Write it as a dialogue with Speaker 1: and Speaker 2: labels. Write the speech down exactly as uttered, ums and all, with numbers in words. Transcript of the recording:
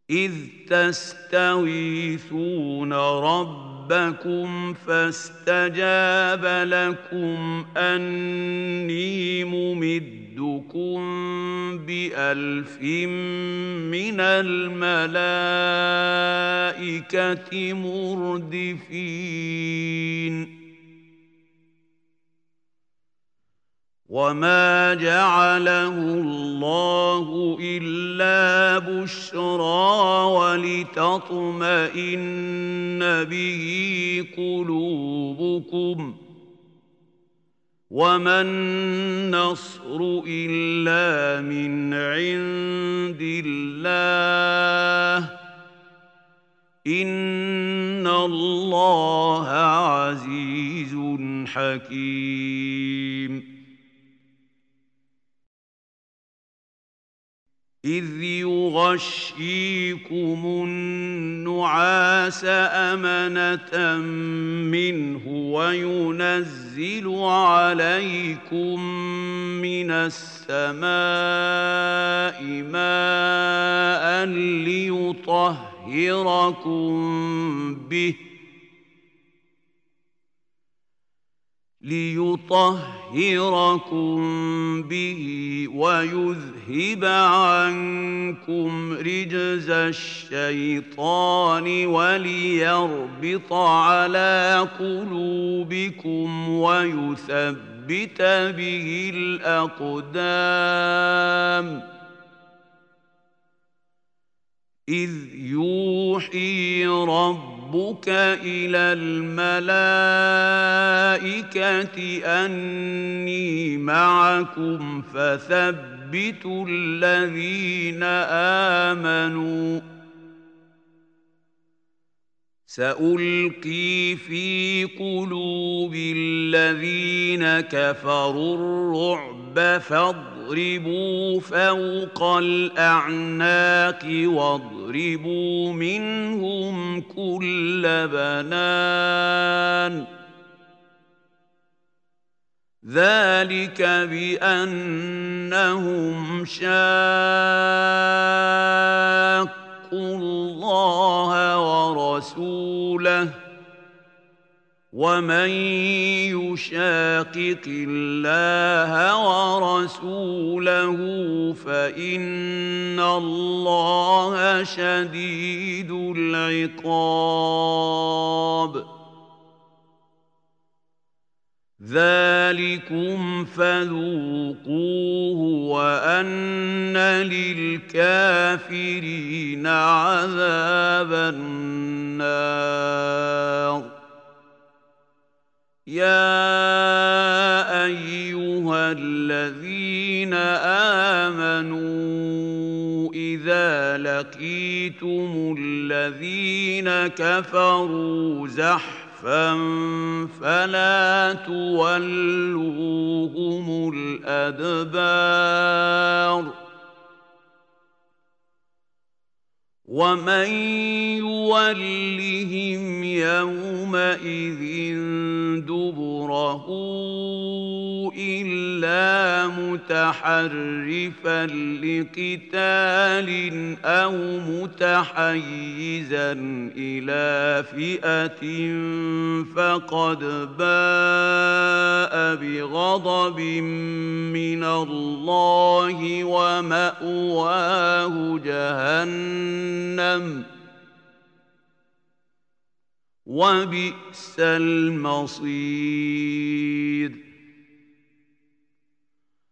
Speaker 1: إذ تستغيثون ربكم فاستجاب لكم أني ممدكم بألف من الملائكة مردفين وما جعله الله إلا بشرى ولتطمئن به قلوبكم وما النصر إلا من عند الله إن الله عزيز حكيم إذ يغشيكم النعاس أمنة منه وينزل عليكم من السماء ماء ليطهركم به ليطهركم به ويذهب عنكم رجز الشيطان وليربط على قلوبكم ويثبت به الأقدام إذ يوحي ربك إلى الملائكة أني معكم فثبتوا الذين آمنوا سألقي في قلوب الذين كفروا الرعب فاضربوا فوق الأعناق واضربوا منهم كل بنان ذلك بأنهم شاقوا الله ورسوله ومن يشاقق الله ورسوله فإن الله شديد العقاب ذلكم فذوقوه وأن للكافرين عذاب النار يا أيها الذين آمنوا إذا لقيتم الذين كفروا زحفا فلا تولوهم الأدبار ومن يولهم يومئذ دبره إلا متحرفا لقتال أو متحيزا إلى فئة فقد باء بغضب من الله ومأواه جهنم وبئس المصير